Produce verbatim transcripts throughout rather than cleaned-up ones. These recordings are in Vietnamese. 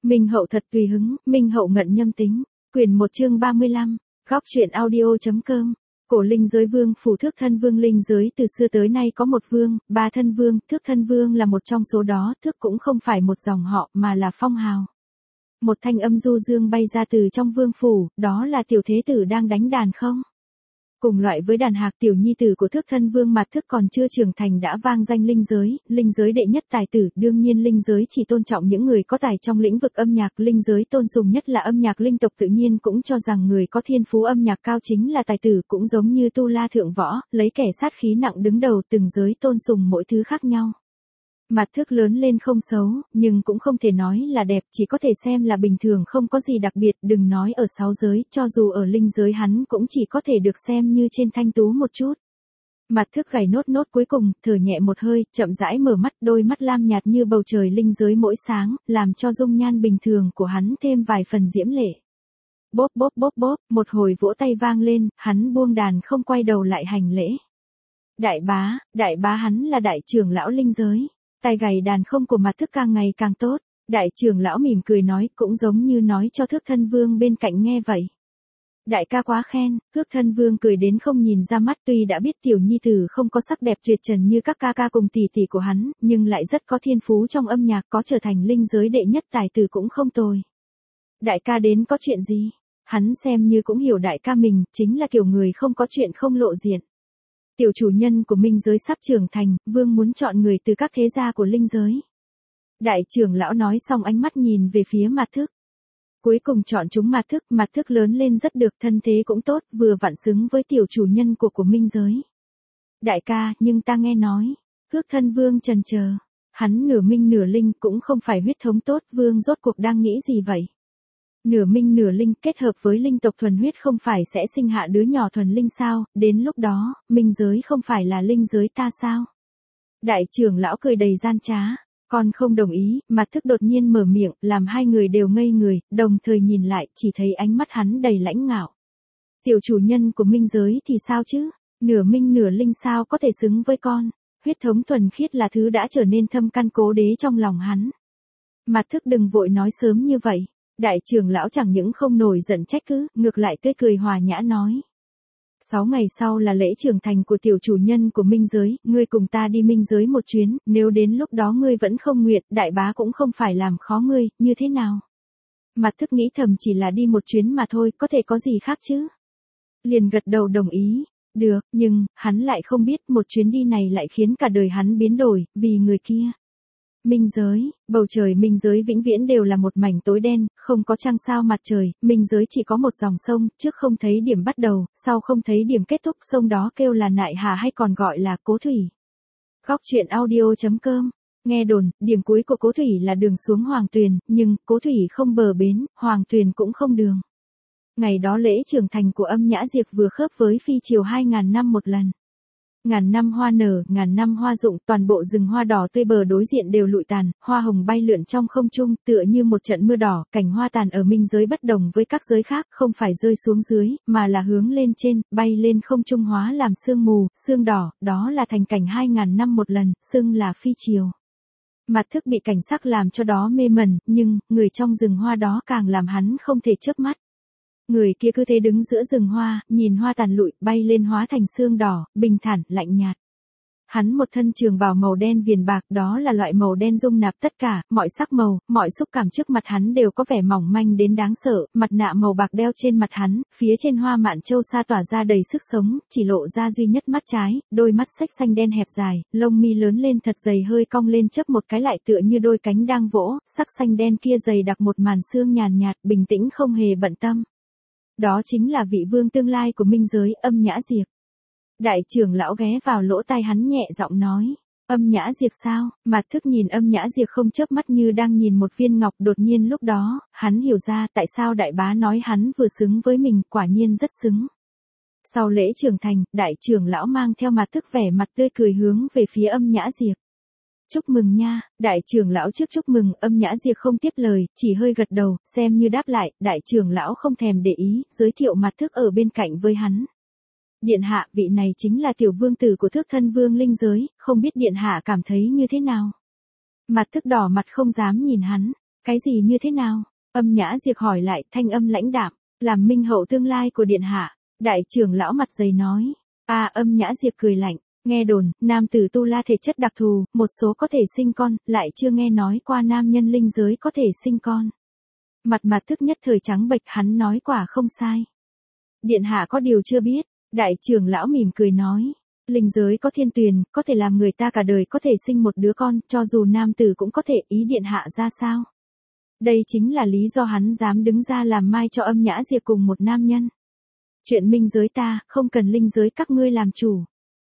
Minh hậu thật tùy hứng, minh hậu ngận nhâm tính. Quyển một chương ba mươi lăm, góc truyện audio.com. Cổ linh giới vương phủ Thước Thân Vương. Linh giới từ xưa tới nay có một vương, ba thân vương, Thước Thân Vương là một trong số đó. Thước cũng không phải một dòng họ mà là phong hào. Một thanh âm du dương bay ra từ trong vương phủ, đó là tiểu thế tử đang đánh đàn không? Cùng loại với đàn hạc, tiểu nhi tử của Thước Thân Vương Mạt Thức còn chưa trưởng thành đã vang danh linh giới, linh giới đệ nhất tài tử. Đương nhiên linh giới chỉ tôn trọng những người có tài trong lĩnh vực âm nhạc, linh giới tôn sùng nhất là âm nhạc, linh tộc tự nhiên cũng cho rằng người có thiên phú âm nhạc cao chính là tài tử, cũng giống như tu la thượng võ, lấy kẻ sát khí nặng đứng đầu, từng giới tôn sùng mỗi thứ khác nhau. Mạt Thức lớn lên không xấu, nhưng cũng không thể nói là đẹp, chỉ có thể xem là bình thường, không có gì đặc biệt, đừng nói ở sáu giới, cho dù ở linh giới hắn cũng chỉ có thể được xem như trên thanh tú một chút. Mạt Thức gảy nốt nốt cuối cùng, thở nhẹ một hơi, chậm rãi mở mắt, đôi mắt lam nhạt như bầu trời linh giới mỗi sáng, làm cho dung nhan bình thường của hắn thêm vài phần diễm lệ. Bốp bốp bốp bốp, một hồi vỗ tay vang lên, hắn buông đàn không quay đầu lại hành lễ. Đại bá, đại bá hắn là đại trưởng lão linh giới. Tay gảy đàn không của Mạt Thức càng ngày càng tốt, đại trưởng lão mỉm cười nói, cũng giống như nói cho Thước Thân Vương bên cạnh nghe vậy. Đại ca quá khen. Thước Thân Vương cười đến không nhìn ra mắt, tuy đã biết tiểu nhi tử không có sắc đẹp tuyệt trần như các ca ca cùng tỷ tỷ của hắn, nhưng lại rất có thiên phú trong âm nhạc, có trở thành linh giới đệ nhất tài tử cũng không tồi. Đại ca đến có chuyện gì? Hắn xem như cũng hiểu đại ca mình, chính là kiểu người không có chuyện không lộ diện. Tiểu chủ nhân của minh giới sắp trưởng thành, vương muốn chọn người từ các thế gia của linh giới. Đại trưởng lão nói xong ánh mắt nhìn về phía Mạt Thức. Cuối cùng chọn chúng Mạt Thức, Mạt Thức lớn lên rất được, thân thế cũng tốt, vừa vặn xứng với tiểu chủ nhân của của minh giới. Đại ca, nhưng ta nghe nói, Thước Thân Vương chần chờ, hắn nửa minh nửa linh cũng không phải huyết thống tốt, vương rốt cuộc đang nghĩ gì vậy? Nửa minh nửa linh kết hợp với linh tộc thuần huyết không phải sẽ sinh hạ đứa nhỏ thuần linh sao, đến lúc đó, minh giới không phải là linh giới ta sao? Đại trưởng lão cười đầy gian trá, con không đồng ý. Mạt Thức đột nhiên mở miệng, làm hai người đều ngây người, đồng thời nhìn lại, chỉ thấy ánh mắt hắn đầy lãnh ngạo. Tiểu chủ nhân của minh giới thì sao chứ, nửa minh nửa linh sao có thể xứng với con, huyết thống thuần khiết là thứ đã trở nên thâm căn cố đế trong lòng hắn. Mạt Thức đừng vội nói sớm như vậy. Đại trưởng lão chẳng những không nổi giận trách cứ, ngược lại tươi cười hòa nhã nói. Sáu ngày sau là lễ trưởng thành của tiểu chủ nhân của minh giới, ngươi cùng ta đi minh giới một chuyến, nếu đến lúc đó ngươi vẫn không nguyện, đại bá cũng không phải làm khó ngươi, như thế nào? Mạt Thức nghĩ thầm chỉ là đi một chuyến mà thôi, có thể có gì khác chứ? Liền gật đầu đồng ý. Được, nhưng, hắn lại không biết một chuyến đi này lại khiến cả đời hắn biến đổi, vì người kia. Minh giới, bầu trời minh giới vĩnh viễn đều là một mảnh tối đen, không có trăng sao mặt trời, minh giới chỉ có một dòng sông, trước không thấy điểm bắt đầu, sau không thấy điểm kết thúc, sông đó kêu là Nại Hà hay còn gọi là Cố Thủy. Góc truyện audio.com. Nghe đồn, điểm cuối của Cố Thủy là đường xuống Hoàng Tuyền, nhưng Cố Thủy không bờ bến, Hoàng Tuyền cũng không đường. Ngày đó lễ trưởng thành của Âm Nhã Diệp vừa khớp với phi triều hai ngàn năm một lần. Ngàn năm hoa nở, ngàn năm hoa rụng, toàn bộ rừng hoa đỏ tươi bờ đối diện đều lụi tàn, hoa hồng bay lượn trong không trung, tựa như một trận mưa đỏ, cảnh hoa tàn ở minh giới bất đồng với các giới khác, không phải rơi xuống dưới, mà là hướng lên trên, bay lên không trung hóa làm sương mù, sương đỏ, đó là thành cảnh hai ngàn năm một lần, xưng là phi triều. Mạt Thức bị cảnh sắc làm cho đó mê mẩn, nhưng, người trong rừng hoa đó càng làm hắn không thể chớp mắt. Người kia cứ thế đứng giữa rừng hoa, nhìn hoa tàn lụi, bay lên hóa thành sương đỏ, bình thản, lạnh nhạt. Hắn một thân trường bào màu đen viền bạc, đó là loại màu đen dung nạp tất cả, mọi sắc màu, mọi xúc cảm trước mặt hắn đều có vẻ mỏng manh đến đáng sợ, mặt nạ màu bạc đeo trên mặt hắn, phía trên hoa mạn châu sa tỏa ra đầy sức sống, chỉ lộ ra duy nhất mắt trái, đôi mắt xếch xanh đen hẹp dài, lông mi lớn lên thật dày hơi cong lên chớp một cái lại tựa như đôi cánh đang vỗ, sắc xanh đen kia dày đặc một màn sương nhàn nhạt, bình tĩnh không hề bận tâm. Đó chính là vị vương tương lai của minh giới, Âm Nhã Diệp. Đại trưởng lão ghé vào lỗ tai hắn nhẹ giọng nói, Âm Nhã Diệp sao? Mạt Thức nhìn Âm Nhã Diệp không chớp mắt như đang nhìn một viên ngọc, đột nhiên lúc đó, hắn hiểu ra tại sao đại bá nói hắn vừa xứng với mình, quả nhiên rất xứng. Sau lễ trưởng thành, đại trưởng lão mang theo Mạt Thức vẻ mặt tươi cười hướng về phía Âm Nhã Diệp. Chúc mừng nha, đại trưởng lão trước chúc mừng, Âm Nhã Diệp không tiếp lời, chỉ hơi gật đầu, xem như đáp lại, đại trưởng lão không thèm để ý, giới thiệu Mạt Thức ở bên cạnh với hắn. Điện hạ, vị này chính là tiểu vương tử của Thước Thân Vương linh giới, không biết điện hạ cảm thấy như thế nào? Mạt Thức đỏ mặt không dám nhìn hắn, Cái gì như thế nào? Âm Nhã Diệp hỏi lại, thanh âm lãnh đạm, làm minh hậu tương lai của điện hạ. Đại trưởng lão mặt dày nói. À, Âm Nhã Diệp cười lạnh, nghe đồn, nam tử tu la thể chất đặc thù, một số có thể sinh con, lại chưa nghe nói qua nam nhân linh giới có thể sinh con. Mặt mặt thức nhất thời trắng bệch, hắn nói quả không sai. Điện hạ có điều chưa biết, đại trưởng lão mỉm cười nói. Linh giới có thiên tuyền, có thể làm người ta cả đời có thể sinh một đứa con, cho dù nam tử cũng có thể, ý điện hạ ra sao? Đây chính là lý do hắn dám đứng ra làm mai cho Âm Nhã Diệp cùng một nam nhân. Chuyện minh giới ta, không cần linh giới các ngươi làm chủ.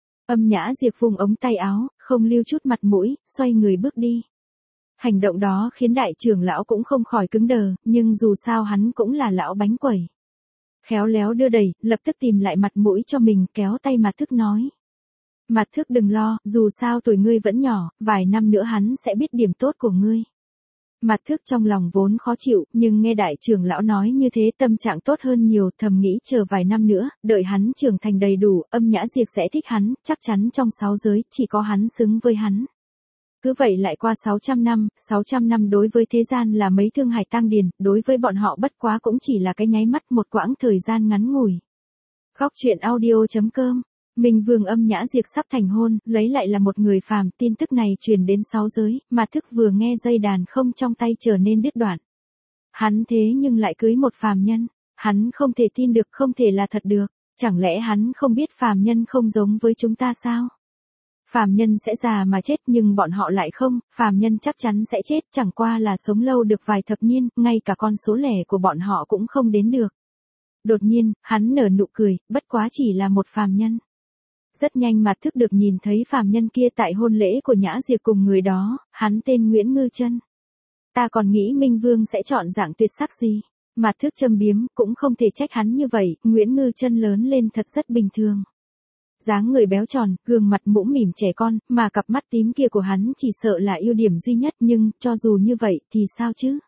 Âm Nhã Diệp vùng ống tay áo, không lưu chút mặt mũi, xoay người bước đi. Hành động đó khiến đại trưởng lão cũng không khỏi cứng đờ, nhưng dù sao hắn cũng là lão bánh quẩy. Khéo léo đưa đẩy, lập tức tìm lại mặt mũi cho mình, kéo tay Mạt Thức nói. Mạt Thức đừng lo, dù sao tuổi ngươi vẫn nhỏ, vài năm nữa hắn sẽ biết điểm tốt của ngươi. Mạt Thức trong lòng vốn khó chịu, nhưng nghe đại trưởng lão nói như thế tâm trạng tốt hơn nhiều, thầm nghĩ chờ vài năm nữa, đợi hắn trưởng thành đầy đủ, Âm Nhã Diệp sẽ thích hắn, chắc chắn trong sáu giới, chỉ có hắn xứng với hắn. Cứ vậy lại qua sáu trăm năm, sáu trăm năm đối với thế gian là mấy thương hải tang điền, đối với bọn họ bất quá cũng chỉ là cái nháy mắt, một quãng thời gian ngắn ngủi. Góc truyện audio chấm com. Minh Vương Âm Nhã Diệp sắp thành hôn, lấy lại là một người phàm, tin tức này truyền đến sáu giới, Mạt Thức vừa nghe dây đàn không trong tay trở nên đứt đoạn. Hắn thế nhưng lại cưới một phàm nhân, hắn không thể tin được, không thể là thật được, chẳng lẽ hắn không biết phàm nhân không giống với chúng ta sao? Phàm nhân sẽ già mà chết nhưng bọn họ lại không, phàm nhân chắc chắn sẽ chết, chẳng qua là sống lâu được vài thập niên, ngay cả con số lẻ của bọn họ cũng không đến được. Đột nhiên, hắn nở nụ cười, bất quá chỉ là một phàm nhân. Rất nhanh Mạt Thức được nhìn thấy phàm nhân kia tại hôn lễ của Nhã Diệp cùng người đó, hắn tên Nguyễn Ngư Chân. Ta còn nghĩ Minh Vương sẽ chọn dạng tuyệt sắc gì. Mạt Thức châm biếm, cũng không thể trách hắn như vậy, Nguyễn Ngư Chân lớn lên thật rất bình thường. Dáng người béo tròn, gương mặt mũm mỉm trẻ con, mà cặp mắt tím kia của hắn chỉ sợ là ưu điểm duy nhất, nhưng, cho dù như vậy, thì sao chứ?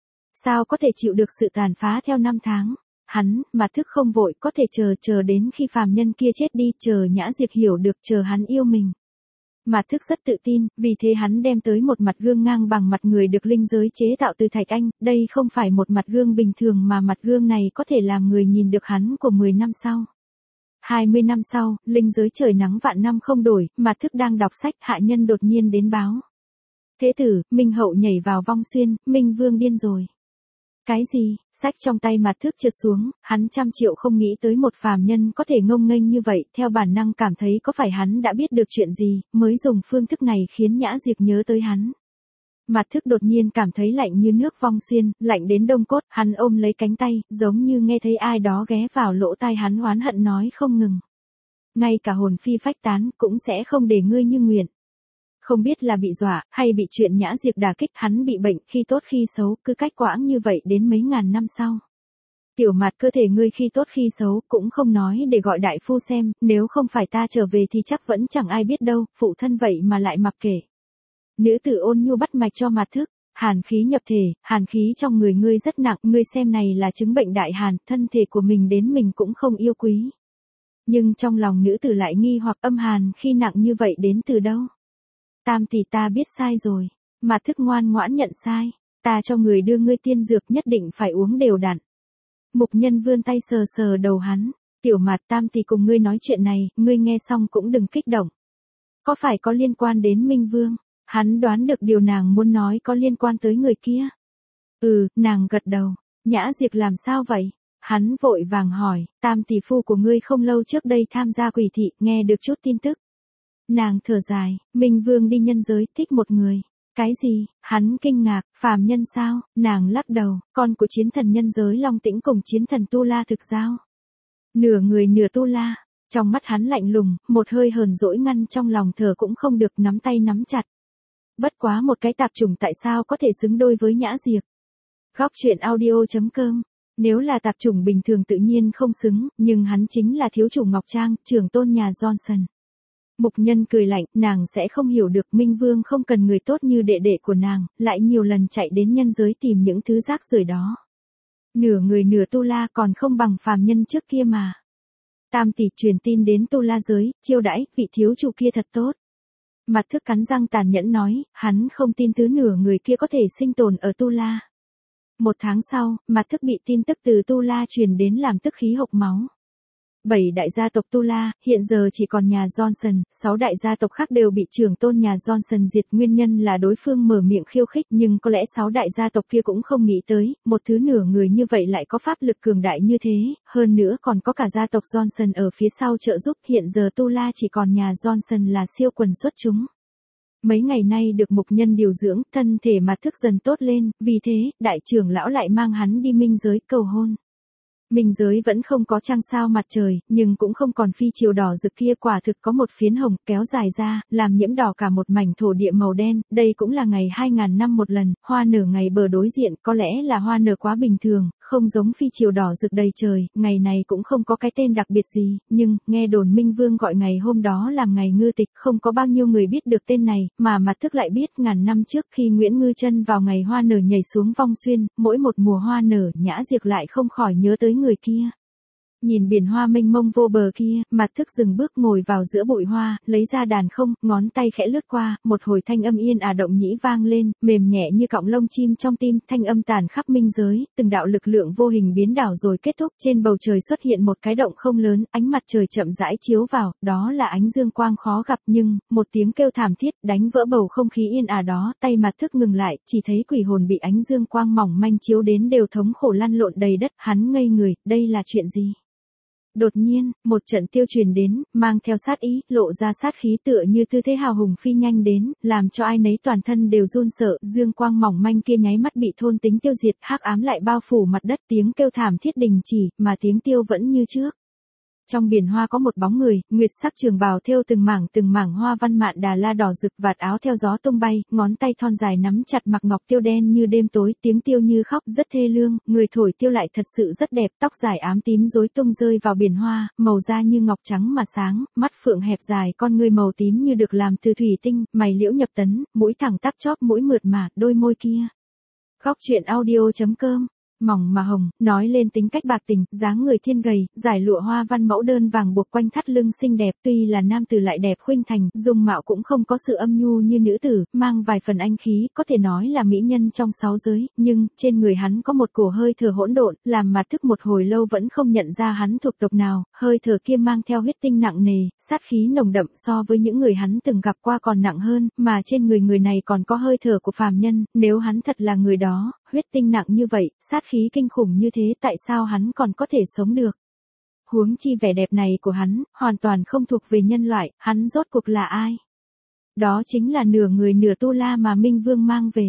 Sao có thể chịu được sự tàn phá theo năm tháng? Hắn, Mạt Thức không vội, có thể chờ chờ đến khi phàm nhân kia chết đi, chờ Nhã Diệp hiểu được, chờ hắn yêu mình. Mạt Thức rất tự tin, vì thế hắn đem tới một mặt gương ngang bằng mặt người được linh giới chế tạo từ thạch anh, đây không phải một mặt gương bình thường mà mặt gương này có thể làm người nhìn được hắn của mười năm sau. hai mươi năm sau, linh giới trời nắng vạn năm không đổi, Mạt Thức đang đọc sách, hạ nhân đột nhiên đến báo. Thế tử, Minh hậu nhảy vào vong xuyên, Minh Vương điên rồi. Cái gì? Sách trong tay Mạt Thức trượt xuống, hắn trăm triệu không nghĩ tới một phàm nhân có thể ngông nghênh như vậy, theo bản năng cảm thấy có phải hắn đã biết được chuyện gì, mới dùng phương thức này khiến Nhã Diệp nhớ tới hắn. Mạt Thức đột nhiên cảm thấy lạnh như nước vong xuyên, lạnh đến đông cốt, hắn ôm lấy cánh tay, giống như nghe thấy ai đó ghé vào lỗ tai hắn oán hận nói không ngừng. Ngay cả hồn phi phách tán, cũng sẽ không để ngươi như nguyện. Không biết là bị dọa, hay bị chuyện Nhã Diệp đả kích, hắn bị bệnh, khi tốt khi xấu, cứ cách quãng như vậy đến mấy ngàn năm sau. Tiểu Mạt, cơ thể ngươi khi tốt khi xấu, cũng không nói để gọi đại phu xem, nếu không phải ta trở về thì chắc vẫn chẳng ai biết đâu, phụ thân vậy mà lại mặc kệ. Nữ tử ôn nhu bắt mạch cho Mạt Thức, hàn khí nhập thể, hàn khí trong người ngươi rất nặng, ngươi xem này là chứng bệnh đại hàn, thân thể của mình đến mình cũng không yêu quý. Nhưng trong lòng nữ tử lại nghi hoặc, âm hàn khi nặng như vậy đến từ đâu? Tam tỷ, ta biết sai rồi. Mạt Thức ngoan ngoãn nhận sai, ta cho người đưa ngươi tiên dược, nhất định phải uống đều đặn. Mục Nhân vươn tay sờ sờ đầu hắn, Tiểu Mạt, tam tỷ cùng ngươi nói chuyện này, ngươi nghe xong cũng đừng kích động. Có phải có liên quan đến Minh Vương? Hắn đoán được điều nàng muốn nói có liên quan tới người kia. Ừ, nàng gật đầu. Nhã Diệp làm sao vậy? Hắn vội vàng hỏi, tam tỷ phu của ngươi không lâu trước đây tham gia quỷ thị, nghe được chút tin tức. Nàng thở dài, Minh Vương đi nhân giới, thích một người. Cái gì? Hắn kinh ngạc, phàm nhân sao? Nàng lắc đầu, con của chiến thần nhân giới Long Tĩnh cùng chiến thần Tu La thực giao. Nửa người nửa Tu La. Trong mắt hắn lạnh lùng, một hơi hờn dỗi ngăn trong lòng thở cũng không được, nắm tay nắm chặt. Bất quá một cái tạp chủng tại sao có thể xứng đôi với Nhã Diệp? Góc truyện audio chấm com. Nếu là tạp chủng bình thường tự nhiên không xứng, nhưng hắn chính là thiếu chủ Ngọc Trang, trưởng tôn nhà Johnson. Mục Nhân cười lạnh, nàng sẽ không hiểu được, Minh Vương không cần người tốt như đệ đệ của nàng, lại nhiều lần chạy đến nhân giới tìm những thứ rác rưởi đó. Nửa người nửa Tu La còn không bằng phàm nhân trước kia mà. Tam tỷ truyền tin đến Tu La giới, chiêu đãi, vị thiếu chủ kia thật tốt. Mặt Thức cắn răng tàn nhẫn nói, hắn không tin thứ nửa người kia có thể sinh tồn ở Tu La. Một tháng sau, Mặt Thức bị tin tức từ Tu La truyền đến làm tức khí hộc máu. Bảy đại gia tộc Tu La, hiện giờ chỉ còn nhà Johnson, sáu đại gia tộc khác đều bị trưởng tôn nhà Johnson diệt, nguyên nhân là đối phương mở miệng khiêu khích, nhưng có lẽ sáu đại gia tộc kia cũng không nghĩ tới, một thứ nửa người như vậy lại có pháp lực cường đại như thế, hơn nữa còn có cả gia tộc Johnson ở phía sau trợ giúp, hiện giờ Tu La chỉ còn nhà Johnson là siêu quần xuất chúng. Mấy ngày nay được mục nhân điều dưỡng, thân thể Mặt Thức dần tốt lên, vì thế, đại trưởng lão lại mang hắn đi minh giới cầu hôn. Minh giới vẫn không có trăng sao mặt trời, nhưng cũng không còn phi chiều đỏ rực kia, quả thực có một phiến hồng kéo dài ra, làm nhiễm đỏ cả một mảnh thổ địa màu đen, đây cũng là ngày hai ngàn năm một lần, hoa nở ngày bờ đối diện, có lẽ là hoa nở quá bình thường, không giống phi chiều đỏ rực đầy trời, ngày này cũng không có cái tên đặc biệt gì, nhưng, nghe đồn Minh Vương gọi ngày hôm đó làm ngày ngư tịch, không có bao nhiêu người biết được tên này, mà Mặt Thức lại biết ngàn năm trước khi Nguyễn Ngư Chân vào ngày hoa nở nhảy xuống vong xuyên, mỗi một mùa hoa nở Nhã Diệp lại không khỏi nhớ tới người kia. Nhìn biển hoa mênh mông vô bờ kia, Mặt Thức dừng bước ngồi vào giữa bụi hoa, lấy ra đàn không, ngón tay khẽ lướt qua, một hồi thanh âm yên ả động nhĩ vang lên, mềm nhẹ như cọng lông chim trong tim, thanh âm tàn khắp minh giới, từng đạo lực lượng vô hình biến đảo rồi kết thúc, trên bầu trời xuất hiện một cái động không lớn, ánh mặt trời chậm rãi chiếu vào, đó là ánh dương quang khó gặp, nhưng, một tiếng kêu thảm thiết, đánh vỡ bầu không khí yên ả đó, tay Mặt Thức ngừng lại, chỉ thấy quỷ hồn bị ánh dương quang mỏng manh chiếu đến đều thống khổ lăn lộn đầy đất, hắn ngây người, đây là chuyện gì? Đột nhiên, một trận tiêu truyền đến, mang theo sát ý, lộ ra sát khí tựa như tư thế hào hùng phi nhanh đến, làm cho ai nấy toàn thân đều run sợ, dương quang mỏng manh kia nháy mắt bị thôn tính tiêu diệt, hắc ám lại bao phủ mặt đất, tiếng kêu thảm thiết đình chỉ, mà tiếng tiêu vẫn như trước. Trong biển hoa có một bóng người, nguyệt sắc trường bào thêu từng mảng từng mảng hoa văn mạn đà la đỏ rực, vạt áo theo gió tung bay, ngón tay thon dài nắm chặt mặc ngọc tiêu đen như đêm tối, tiếng tiêu như khóc, rất thê lương, người thổi tiêu lại thật sự rất đẹp, tóc dài ám tím rối tung rơi vào biển hoa, màu da như ngọc trắng mà sáng, mắt phượng hẹp dài, con người màu tím như được làm từ thủy tinh, mày liễu nhập tấn, mũi thẳng tắp chóp mũi mượt mà, đôi môi kia. Góc truyện audio chấm com mỏng mà hồng, nói lên tính cách bạc tình, dáng người thiên gầy, giải lụa hoa văn mẫu đơn vàng buộc quanh thắt lưng xinh đẹp, tuy là nam tử lại đẹp khuynh thành, dung mạo cũng không có sự âm nhu như nữ tử, mang vài phần anh khí, có thể nói là mỹ nhân trong sáu giới, nhưng, trên người hắn có một cổ hơi thở hỗn độn, làm Mặt Thức một hồi lâu vẫn không nhận ra hắn thuộc tộc nào, hơi thở kia mang theo huyết tinh nặng nề, sát khí nồng đậm so với những người hắn từng gặp qua còn nặng hơn, mà trên người người này còn có hơi thở của phàm nhân, nếu hắn thật là người đó, huyết tinh nặng như vậy, sát khí kinh khủng như thế, tại sao hắn còn có thể sống được? Huống chi vẻ đẹp này của hắn, hoàn toàn không thuộc về nhân loại, hắn rốt cuộc là ai? Đó chính là nửa người nửa Tu La mà Minh Vương mang về.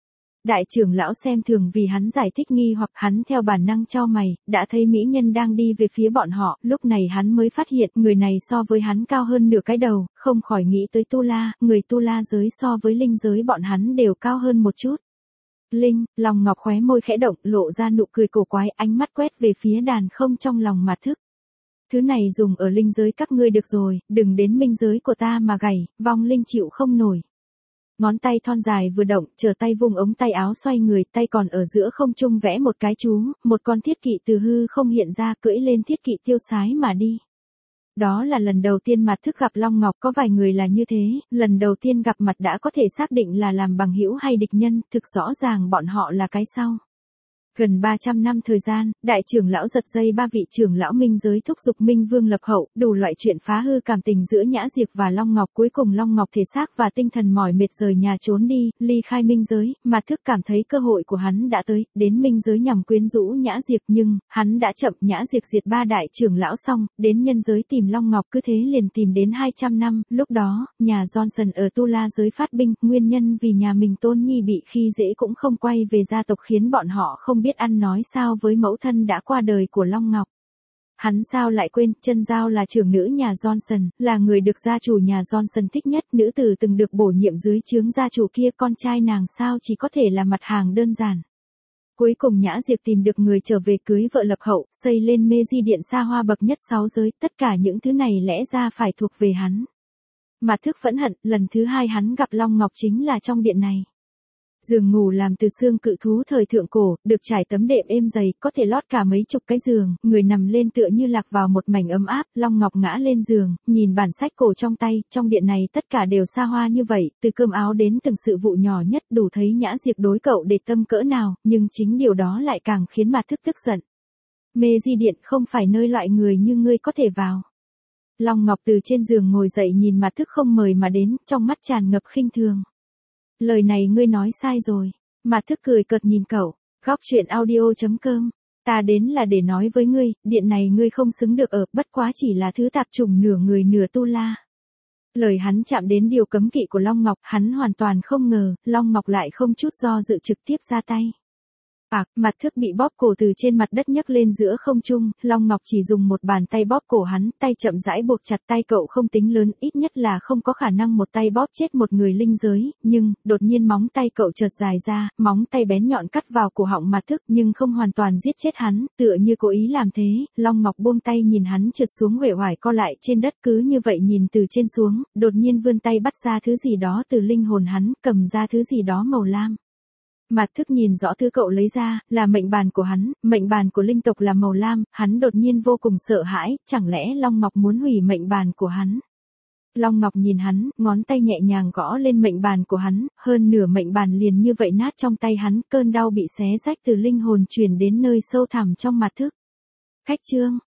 Đại trưởng lão xem thường vì hắn giải thích nghi hoặc, hắn theo bản năng chau mày, đã thấy mỹ nhân đang đi về phía bọn họ, lúc này hắn mới phát hiện người này so với hắn cao hơn nửa cái đầu, không khỏi nghĩ tới Tu La, người Tu La giới so với linh giới bọn hắn đều cao hơn một chút. Linh, lòng ngọc khóe môi khẽ động, lộ ra nụ cười cổ quái, ánh mắt quét về phía đàn không trong lòng Mặt Thức. Thứ này dùng ở linh giới các ngươi được rồi, đừng đến minh giới của ta mà gảy, vong linh chịu không nổi. Ngón tay thon dài vừa động, trở tay vung ống tay áo xoay người, tay còn ở giữa không trung vẽ một cái chú, một con thiết kỵ từ hư không hiện ra, cưỡi lên thiết kỵ tiêu sái mà đi. Đó là lần đầu tiên Mặt Thức gặp Long Ngọc, có vài người là như thế, lần đầu tiên gặp mặt đã có thể xác định là làm bằng hữu hay địch nhân, thực rõ ràng bọn họ là cái sau. Gần ba trăm năm thời gian, đại trưởng lão giật dây ba vị trưởng lão minh giới thúc giục Minh Vương lập hậu, đủ loại chuyện phá hư cảm tình giữa Nhã Diệp và Long Ngọc, cuối cùng Long Ngọc thể xác và tinh thần mỏi mệt rời nhà trốn đi, ly khai minh giới, Mặt Thức cảm thấy cơ hội của hắn đã tới, đến minh giới nhằm quyến rũ Nhã Diệp, nhưng, hắn đã chậm, Nhã Diệp diệt ba đại trưởng lão xong, đến nhân giới tìm Long Ngọc, cứ thế liền tìm đến hai trăm năm, lúc đó, nhà Johnson ở Tu La giới phát binh, nguyên nhân vì nhà mình tôn nhi bị khi dễ cũng không quay về gia tộc, khiến bọn họ không biết ăn nói sao với mẫu thân đã qua đời của Long Ngọc. Hắn sao lại quên, Chân Giao là trưởng nữ nhà Johnson, là người được gia chủ nhà Johnson thích nhất, nữ tử từng được bổ nhiệm dưới trướng gia chủ kia, con trai nàng sao chỉ có thể là mặt hàng đơn giản. Cuối cùng Nhã Diệp tìm được người trở về cưới vợ lập hậu, xây lên mê di điện xa hoa bậc nhất sáu giới, tất cả những thứ này lẽ ra phải thuộc về hắn. Mặt Thức phẫn hận, lần thứ hai hắn gặp Long Ngọc chính là trong điện này. Giường ngủ làm từ xương cự thú thời thượng cổ, được trải tấm đệm êm dày, có thể lót cả mấy chục cái giường, người nằm lên tựa như lạc vào một mảnh ấm áp. Long Ngọc ngã lên giường, nhìn bản sách cổ trong tay, trong điện này tất cả đều xa hoa như vậy, từ cơm áo đến từng sự vụ nhỏ nhất, đủ thấy Nhã Diệp đối cậu để tâm cỡ nào, nhưng chính điều đó lại càng khiến Mạt Thức tức giận. Mê di điện không phải nơi loại người như ngươi có thể vào. Long Ngọc từ trên giường ngồi dậy nhìn Mạt Thức không mời mà đến, trong mắt tràn ngập khinh thường. Lời này ngươi nói sai rồi. Mạt Thức cười cợt nhìn cậu. Góc truyện audio chấm com. Ta đến là để nói với ngươi, điện này ngươi không xứng được ở, bất quá chỉ là thứ tạp chủng nửa người nửa tu la. Lời hắn chạm đến điều cấm kỵ của Long Ngọc, hắn hoàn toàn không ngờ, Long Ngọc lại không chút do dự trực tiếp ra tay. À, Mạt Thức bị bóp cổ từ trên mặt đất nhấc lên giữa không trung, Long Ngọc chỉ dùng một bàn tay bóp cổ hắn, tay chậm rãi buộc chặt tay cậu không tính lớn, ít nhất là không có khả năng một tay bóp chết một người linh giới, nhưng, đột nhiên móng tay cậu chợt dài ra, móng tay bén nhọn cắt vào cổ họng Mạt Thức nhưng không hoàn toàn giết chết hắn, tựa như cố ý làm thế. Long Ngọc buông tay nhìn hắn trượt xuống uể oải co lại trên đất, cứ như vậy nhìn từ trên xuống, đột nhiên vươn tay bắt ra thứ gì đó từ linh hồn hắn, cầm ra thứ gì đó màu lam. Mạt Thức nhìn rõ thứ cậu lấy ra, là mệnh bàn của hắn, mệnh bàn của linh tộc là màu lam, hắn đột nhiên vô cùng sợ hãi, chẳng lẽ Long Ngọc muốn hủy mệnh bàn của hắn. Long Ngọc nhìn hắn, ngón tay nhẹ nhàng gõ lên mệnh bàn của hắn, hơn nửa mệnh bàn liền như vậy nát trong tay hắn, cơn đau bị xé rách từ linh hồn truyền đến nơi sâu thẳm trong Mạt Thức. Khách chương